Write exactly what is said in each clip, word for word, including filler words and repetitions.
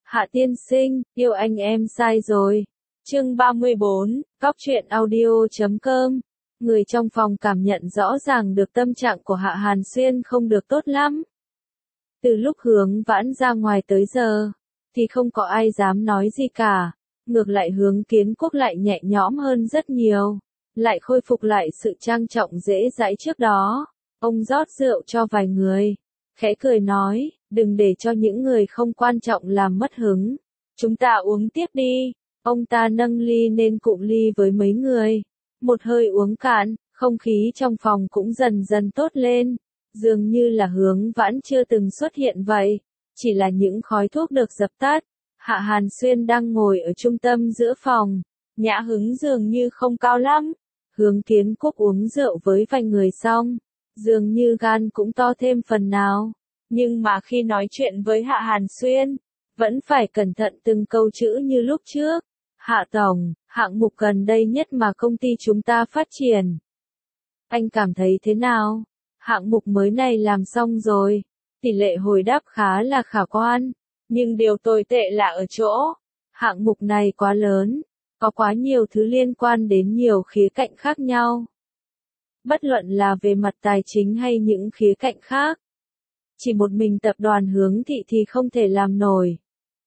Hạ tiên sinh, yêu anh em sai rồi. Chương ba mươi bốn, Cóc truyện audio chấm com. Người trong phòng cảm nhận rõ ràng được tâm trạng của Hạ Hàn Xuyên không được tốt lắm. Từ lúc Hướng Vãn ra ngoài tới giờ, thì không có ai dám nói gì cả. Ngược lại Hướng Kiến Quốc lại nhẹ nhõm hơn rất nhiều. Lại khôi phục lại sự trang trọng dễ dãi trước đó. Ông rót rượu cho vài người. Khẽ cười nói, đừng để cho những người không quan trọng làm mất hứng. Chúng ta uống tiếp đi. Ông ta nâng ly lên cụm ly với mấy người. Một hơi uống cạn, không khí trong phòng cũng dần dần tốt lên. Dường như là Hướng Vãn chưa từng xuất hiện vậy. Chỉ là những khói thuốc được dập tắt. Hạ Hàn Xuyên đang ngồi ở trung tâm giữa phòng. Nhã hứng dường như không cao lắm. Hướng Kiến Quốc uống rượu với vài người xong. Dường như gan cũng to thêm phần nào. Nhưng mà khi nói chuyện với Hạ Hàn Xuyên, vẫn phải cẩn thận từng câu chữ như lúc trước. Hạ Tổng, hạng mục gần đây nhất mà công ty chúng ta phát triển. Anh cảm thấy thế nào? Hạng mục mới này làm xong rồi. Tỷ lệ hồi đáp khá là khả quan. Nhưng điều tồi tệ là ở chỗ. Hạng mục này quá lớn. Có quá nhiều thứ liên quan đến nhiều khía cạnh khác nhau. Bất luận là về mặt tài chính hay những khía cạnh khác. Chỉ một mình tập đoàn Hướng Thị thì không thể làm nổi.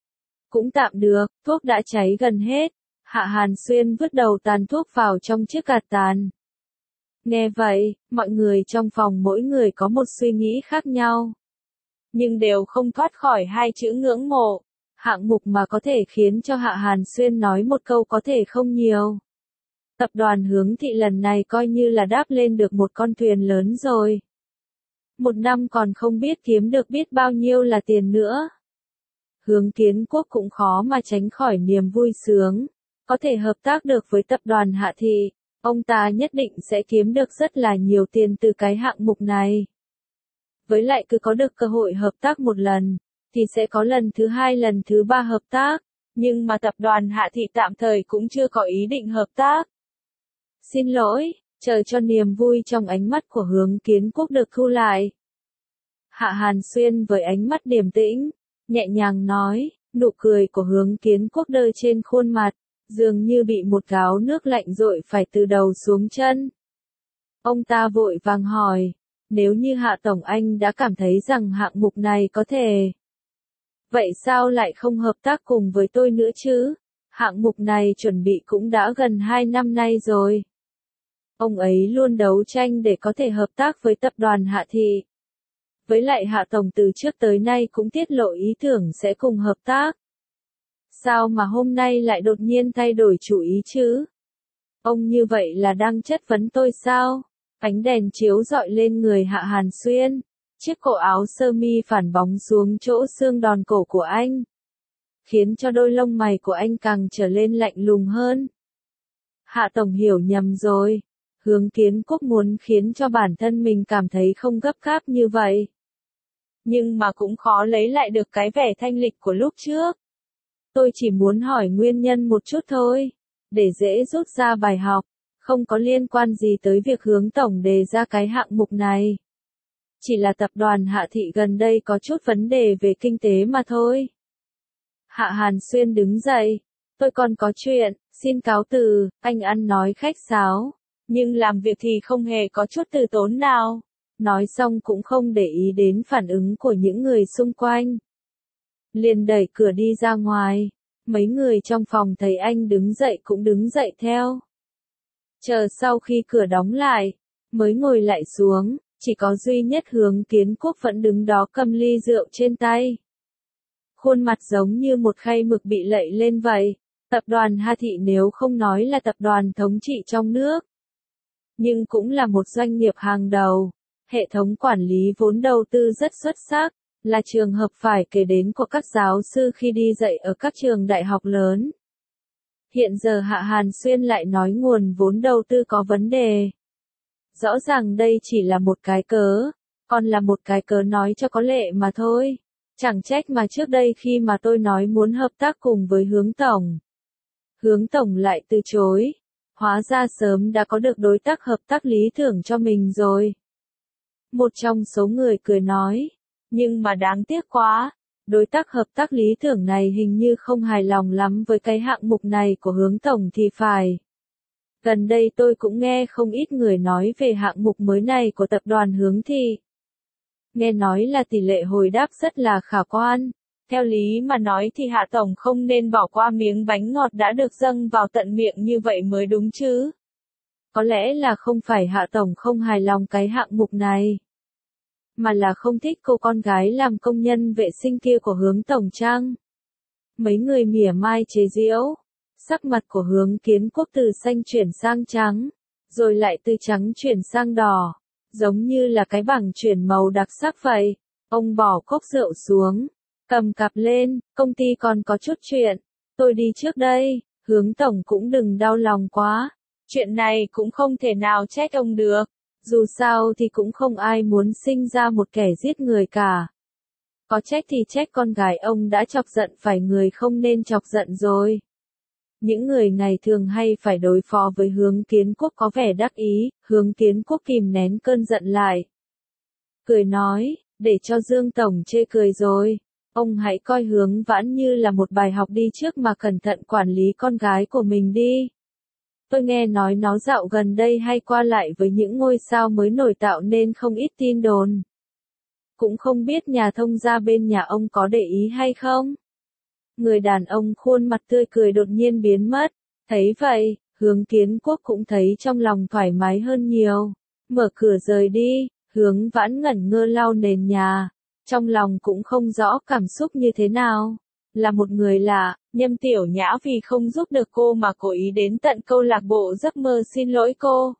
Cũng tạm được, thuốc đã cháy gần hết. Hạ Hàn Xuyên vứt đầu tàn thuốc vào trong chiếc gạt tàn. Nghe vậy, mọi người trong phòng mỗi người có một suy nghĩ khác nhau. Nhưng đều không thoát khỏi hai chữ ngưỡng mộ. Hạng mục mà có thể khiến cho Hạ Hàn Xuyên nói một câu có thể không nhiều. Tập đoàn Hướng Thị lần này coi như là đáp lên được một con thuyền lớn rồi. Một năm còn không biết kiếm được biết bao nhiêu là tiền nữa. Hướng Kiến Quốc cũng khó mà tránh khỏi niềm vui sướng. Có thể hợp tác được với tập đoàn Hạ Thị, ông ta nhất định sẽ kiếm được rất là nhiều tiền từ cái hạng mục này. Với lại cứ có được cơ hội hợp tác một lần, thì sẽ có lần thứ hai lần thứ ba hợp tác. Nhưng mà tập đoàn Hạ Thị tạm thời cũng chưa có ý định hợp tác. Xin lỗi, chờ cho niềm vui trong ánh mắt của Hướng Kiến Quốc được thu lại. Hạ Hàn Xuyên với ánh mắt điềm tĩnh, nhẹ nhàng nói, nụ cười của Hướng Kiến Quốc đơ trên khuôn mặt, dường như bị một gáo nước lạnh dội phải từ đầu xuống chân. Ông ta vội vàng hỏi, nếu như Hạ Tổng anh đã cảm thấy rằng hạng mục này có thể. Vậy sao lại không hợp tác cùng với tôi nữa chứ? Hạng mục này chuẩn bị cũng đã gần hai năm nay rồi. Ông ấy luôn đấu tranh để có thể hợp tác với tập đoàn Hạ Thị. Với lại Hạ Tổng từ trước tới nay cũng tiết lộ ý tưởng sẽ cùng hợp tác. Sao mà hôm nay lại đột nhiên thay đổi chủ ý chứ? Ông như vậy là đang chất vấn tôi sao? Ánh đèn chiếu rọi lên người Hạ Hàn Xuyên. Chiếc cổ áo sơ mi phản bóng xuống chỗ xương đòn cổ của anh. Khiến cho đôi lông mày của anh càng trở lên lạnh lùng hơn. Hạ Tổng hiểu nhầm rồi. Hướng Kiến Quốc muốn khiến cho bản thân mình cảm thấy không gấp gáp như vậy. Nhưng mà cũng khó lấy lại được cái vẻ thanh lịch của lúc trước. Tôi chỉ muốn hỏi nguyên nhân một chút thôi. Để dễ rút ra bài học. Không có liên quan gì tới việc Hướng Tổng đề ra cái hạng mục này. Chỉ là tập đoàn Hạ Thị gần đây có chút vấn đề về kinh tế mà thôi. Hạ Hàn Xuyên đứng dậy. Tôi còn có chuyện, xin cáo từ, anh ăn nói khách sáo. Nhưng làm việc thì không hề có chút từ tốn nào. Nói xong cũng không để ý đến phản ứng của những người xung quanh. Liền đẩy cửa đi ra ngoài. Mấy người trong phòng thấy anh đứng dậy cũng đứng dậy theo. Chờ sau khi cửa đóng lại, mới ngồi lại xuống. Chỉ có duy nhất Hướng Kiến Quốc vẫn đứng đó cầm ly rượu trên tay. Khuôn mặt giống như một khay mực bị lạy lên vậy. Tập đoàn Hạ Thị nếu không nói là tập đoàn thống trị trong nước, nhưng cũng là một doanh nghiệp hàng đầu. Hệ thống quản lý vốn đầu tư rất xuất sắc, là trường hợp phải kể đến của các giáo sư khi đi dạy ở các trường đại học lớn. Hiện giờ Hạ Hàn Xuyên lại nói nguồn vốn đầu tư có vấn đề. Rõ ràng đây chỉ là một cái cớ, còn là một cái cớ nói cho có lệ mà thôi. Chẳng trách mà trước đây khi mà tôi nói muốn hợp tác cùng với Hướng Tổng, Hướng Tổng lại từ chối. Hóa ra sớm đã có được đối tác hợp tác lý tưởng cho mình rồi. Một trong số người cười nói, nhưng mà đáng tiếc quá, Đối tác hợp tác lý tưởng này hình như không hài lòng lắm với cái hạng mục này của Hướng Tổng thì phải. Gần đây tôi cũng nghe không ít người nói về hạng mục mới này của tập đoàn Hướng Thị. Nghe nói là tỷ lệ hồi đáp rất là khả quan. Theo lý mà nói thì Hạ Tổng không nên bỏ qua miếng bánh ngọt đã được dâng vào tận miệng như vậy mới đúng chứ. Có lẽ là không phải Hạ Tổng không hài lòng cái hạng mục này, mà là không thích cô con gái làm công nhân vệ sinh kia của Hướng Tổng chăng? Mấy người mỉa mai chế giễu, sắc mặt của Hướng Kiến Quốc từ xanh chuyển sang trắng, rồi lại từ trắng chuyển sang đỏ, giống như là cái bảng chuyển màu đặc sắc vậy. Ông bỏ cốc rượu xuống, cầm cặp lên, công ty còn có chút chuyện, tôi đi trước đây. Hướng Tổng cũng đừng đau lòng quá, chuyện này cũng không thể nào trách ông được. Dù sao thì cũng không ai muốn sinh ra một kẻ giết người cả. Có trách thì trách con gái ông đã chọc giận phải người không nên chọc giận rồi. Những người ngày thường hay phải đối phó với Hướng Kiến Quốc có vẻ đắc ý, Hướng Kiến Quốc kìm nén cơn giận lại. Cười nói, để cho Dương Tổng chê cười rồi. Ông hãy coi Hướng Vãn như là một bài học đi trước mà cẩn thận quản lý con gái của mình đi. Tôi nghe nói nó dạo gần đây hay qua lại với những ngôi sao mới nổi tạo nên không ít tin đồn. Cũng không biết nhà thông gia bên nhà ông có để ý hay không? Người đàn ông khuôn mặt tươi cười đột nhiên biến mất. Thấy vậy, Hướng Kiến Quốc cũng thấy trong lòng thoải mái hơn nhiều. Mở cửa rời đi, Hướng Vãn ngẩn ngơ lau nền nhà. Trong lòng cũng không rõ cảm xúc như thế nào. Là một người lạ, Nhâm Tiểu Nhã vì không giúp được cô mà cố ý đến tận câu lạc bộ giấc mơ xin lỗi cô.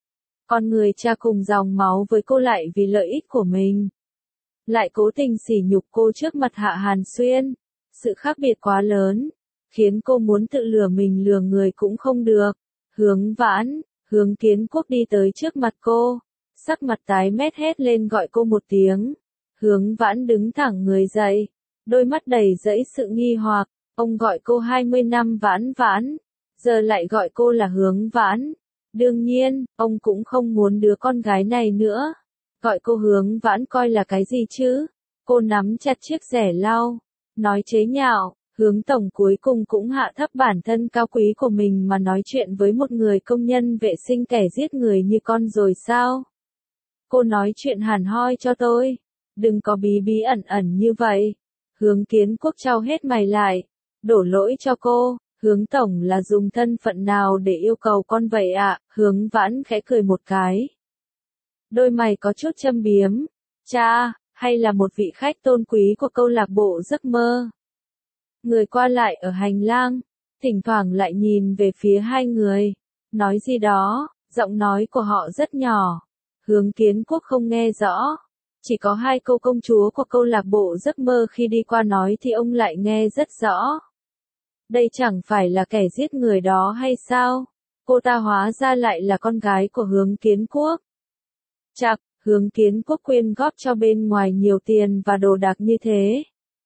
Con người cha cùng dòng máu với cô lại vì lợi ích của mình. Lại cố tình sỉ nhục cô trước mặt Hạ Hàn Xuyên. Sự khác biệt quá lớn, khiến cô muốn tự lừa mình lừa người cũng không được. Hướng Vãn, Hướng Kiến Quốc đi tới trước mặt cô, sắc mặt tái mét hét lên gọi cô một tiếng. Hướng Vãn đứng thẳng người dậy, đôi mắt đầy dẫy sự nghi hoặc, ông gọi cô hai mươi năm Vãn Vãn, giờ lại gọi cô là Hướng Vãn. Đương nhiên, ông cũng không muốn đứa con gái này nữa. Gọi cô Hướng Vãn coi là cái gì chứ? Cô nắm chặt chiếc rẻ lau, nói chế nhạo. Hướng Tổng cuối cùng cũng hạ thấp bản thân cao quý của mình mà nói chuyện với một người công nhân vệ sinh kẻ giết người như con rồi sao? Cô nói chuyện hẳn hoi cho tôi, đừng có bí bí ẩn ẩn như vậy. Hướng Kiến Quốc trao hết mày lại, đổ lỗi cho cô. Hướng Tổng là dùng thân phận nào để yêu cầu con vậy ạ? À? Hướng Vãn khẽ cười một cái. Đôi mày có chút châm biếm. Cha, hay là một vị khách tôn quý của câu lạc bộ giấc mơ? Người qua lại ở hành lang, thỉnh thoảng lại nhìn về phía hai người, nói gì đó, giọng nói của họ rất nhỏ. Hướng Kiến Quốc không nghe rõ, chỉ có hai câu công chúa của câu lạc bộ giấc mơ khi đi qua nói thì ông lại nghe rất rõ. Đây chẳng phải là kẻ giết người đó hay sao? Cô ta hóa ra lại là con gái của Hướng Kiến Quốc. Chạc, Hướng Kiến Quốc quyên góp cho bên ngoài nhiều tiền và đồ đạc như thế.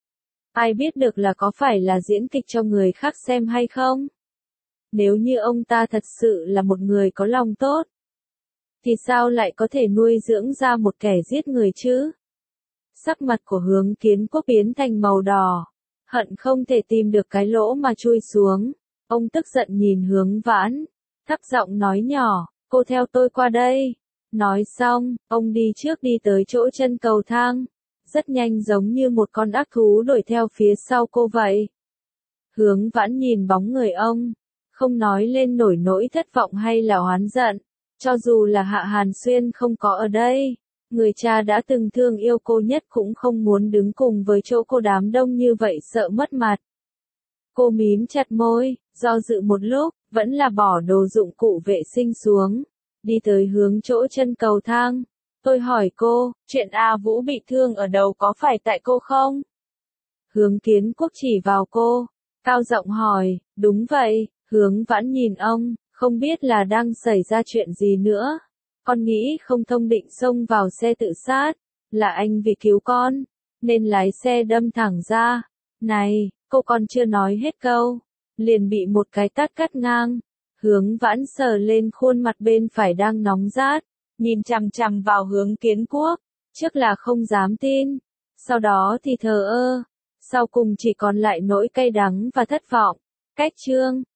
Ai biết được là có phải là diễn kịch cho người khác xem hay không? Nếu như ông ta thật sự là một người có lòng tốt, thì sao lại có thể nuôi dưỡng ra một kẻ giết người chứ? Sắc mặt của Hướng Kiến Quốc biến thành màu đỏ, hận không thể tìm được cái lỗ mà chui xuống. Ông tức giận nhìn Hướng Vãn, thấp giọng nói nhỏ, cô theo tôi qua đây. Nói xong, ông đi trước đi tới chỗ chân cầu thang, rất nhanh giống như một con ác thú đuổi theo phía sau cô vậy. Hướng Vãn nhìn bóng người ông, không nói lên nổi nỗi thất vọng hay là oán giận. Cho dù là Hạ Hàn Xuyên không có ở đây, người cha đã từng thương yêu cô nhất cũng không muốn đứng cùng với chỗ cô đám đông như vậy sợ mất mặt. Cô mím chặt môi, do dự một lúc, vẫn là bỏ đồ dụng cụ vệ sinh xuống, đi tới hướng chỗ chân cầu thang. Tôi hỏi cô, chuyện A Vũ bị thương ở đầu có phải tại cô không? Hướng Kiến Quốc chỉ vào cô, cao giọng hỏi, đúng vậy. Hướng Vãn nhìn ông, không biết là đang xảy ra chuyện gì nữa. Con nghĩ không thông định xông vào xe tự sát, là anh vì cứu con, nên lái xe đâm thẳng ra. Này, cô còn chưa nói hết câu, liền bị một cái tát cắt ngang. Hướng Vãn sờ lên khuôn mặt bên phải đang nóng rát, nhìn chằm chằm vào Hướng Kiến Quốc, trước là không dám tin, sau đó thì thờ ơ, sau cùng chỉ còn lại nỗi cay đắng và thất vọng. Cách chương